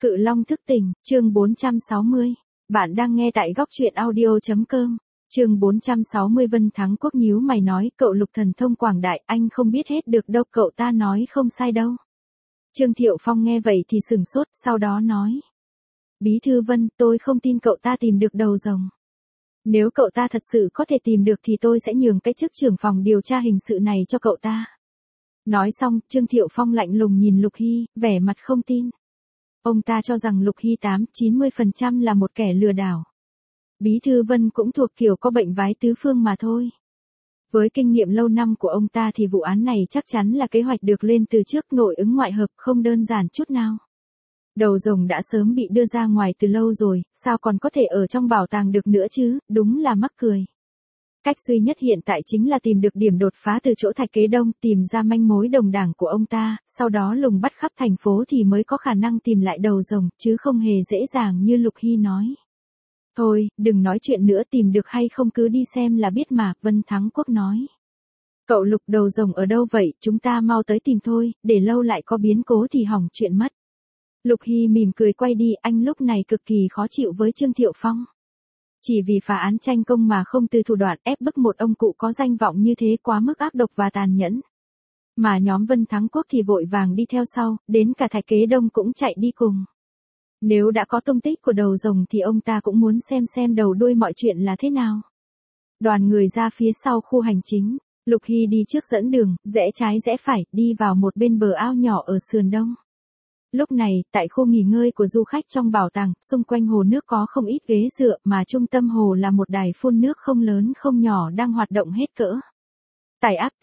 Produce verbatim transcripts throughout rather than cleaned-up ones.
Cự Long thức tỉnh, chương bốn trăm sáu mươi. Bạn đang nghe tại góc truyện audio chấm com. Chương bốn trăm sáu mươi. Vân Thắng Quốc nhíu mày nói, cậu Lục thần thông quảng đại, anh không biết hết được đâu, cậu ta nói không sai đâu. Trương Thiệu Phong nghe vậy thì sửng sốt, sau đó nói. Bí thư Vân, tôi không tin cậu ta tìm được đầu rồng. Nếu cậu ta thật sự có thể tìm được thì tôi sẽ nhường cái chức trưởng phòng điều tra hình sự này cho cậu ta. Nói xong, Trương Thiệu Phong lạnh lùng nhìn Lục Hy, vẻ mặt không tin. Ông ta cho rằng Lục Hy tám chín mươi phần trăm là một kẻ lừa đảo. Bí thư Vân cũng thuộc kiểu có bệnh vái tứ phương mà thôi. Với kinh nghiệm lâu năm của ông ta thì vụ án này chắc chắn là kế hoạch được lên từ trước, nội ứng ngoại hợp, không đơn giản chút nào. Đầu rồng đã sớm bị đưa ra ngoài từ lâu rồi, sao còn có thể ở trong bảo tàng được nữa chứ, đúng là mắc cười. Cách duy nhất hiện tại chính là tìm được điểm đột phá từ chỗ Thạch Kế Đông, tìm ra manh mối đồng đảng của ông ta, sau đó lùng bắt khắp thành phố thì mới có khả năng tìm lại đầu rồng, chứ không hề dễ dàng như Lục Hy nói. Thôi, đừng nói chuyện nữa, tìm được hay không cứ đi xem là biết mà, Vân Thắng Quốc nói. Cậu Lục, đầu rồng ở đâu vậy, chúng ta mau tới tìm thôi, để lâu lại có biến cố thì hỏng chuyện mất. Lục Hy mỉm cười quay đi, anh lúc này cực kỳ khó chịu với Trương Thiệu Phong. Chỉ vì phá án tranh công mà không từ thủ đoạn ép bức một ông cụ có danh vọng như thế quá mức ác độc và tàn nhẫn. Mà nhóm Vân Thắng Quốc thì vội vàng đi theo sau, đến cả Thạch Kế Đông cũng chạy đi cùng. Nếu đã có tung tích của đầu rồng thì ông ta cũng muốn xem xem đầu đuôi mọi chuyện là thế nào. Đoàn người ra phía sau khu hành chính, Lục Hy đi trước dẫn đường, rẽ trái rẽ phải, đi vào một bên bờ ao nhỏ ở sườn đông. Lúc này, tại khu nghỉ ngơi của du khách trong bảo tàng, xung quanh hồ nước có không ít ghế dựa, mà trung tâm hồ là một đài phun nước không lớn không nhỏ đang hoạt động hết cỡ. Tải app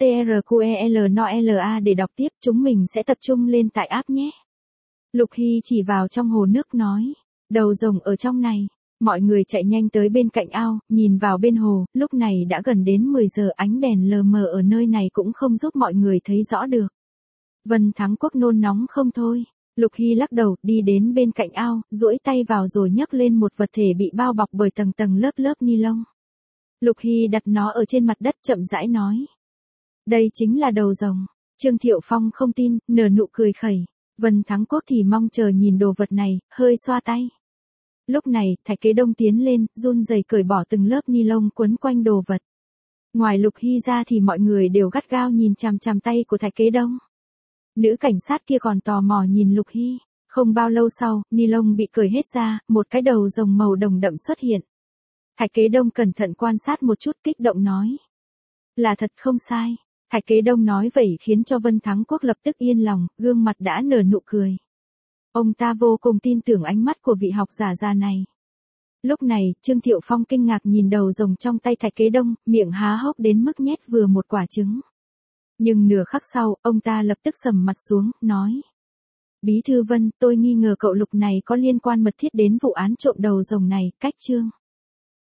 TRQELNOLA để đọc tiếp, chúng mình sẽ tập trung lên tại app nhé. Lục Hy chỉ vào trong hồ nước nói, đầu rồng ở trong này. Mọi người chạy nhanh tới bên cạnh ao, nhìn vào bên hồ, lúc này đã gần đến mười giờ, ánh đèn lờ mờ ở nơi này cũng không giúp mọi người thấy rõ được. Vân Thắng Quốc nôn nóng không thôi. Lục Hy lắc đầu, đi đến bên cạnh ao, duỗi tay vào rồi nhấc lên một vật thể bị bao bọc bởi tầng tầng lớp lớp ni lông. Lục Hy đặt nó ở trên mặt đất, chậm rãi nói. Đây chính là đầu rồng. Trương Thiệu Phong không tin, nở nụ cười khẩy. Vân Thắng Quốc thì mong chờ nhìn đồ vật này, hơi xoa tay. Lúc này, Thạch Kế Đông tiến lên, run rẩy cởi bỏ từng lớp ni lông quấn quanh đồ vật. Ngoài Lục Hy ra thì mọi người đều gắt gao nhìn chằm chằm tay của Thạch Kế Đông. Nữ cảnh sát kia còn tò mò nhìn Lục Hy. Không bao lâu sau, ni lông bị cởi hết ra, một cái đầu rồng màu đồng đậm xuất hiện. Thạch Kế Đông cẩn thận quan sát một chút, kích động nói. Là thật không sai. Thạch Kế Đông nói vậy khiến cho Vân Thắng Quốc lập tức yên lòng, gương mặt đã nở nụ cười. Ông ta vô cùng tin tưởng ánh mắt của vị học giả già này. Lúc này, Trương Thiệu Phong kinh ngạc nhìn đầu rồng trong tay Thạch Kế Đông, miệng há hốc đến mức nhét vừa một quả trứng. Nhưng nửa khắc sau, ông ta lập tức sầm mặt xuống, nói. Bí thư Vân, tôi nghi ngờ cậu Lục này có liên quan mật thiết đến vụ án trộm đầu rồng này, cách chương.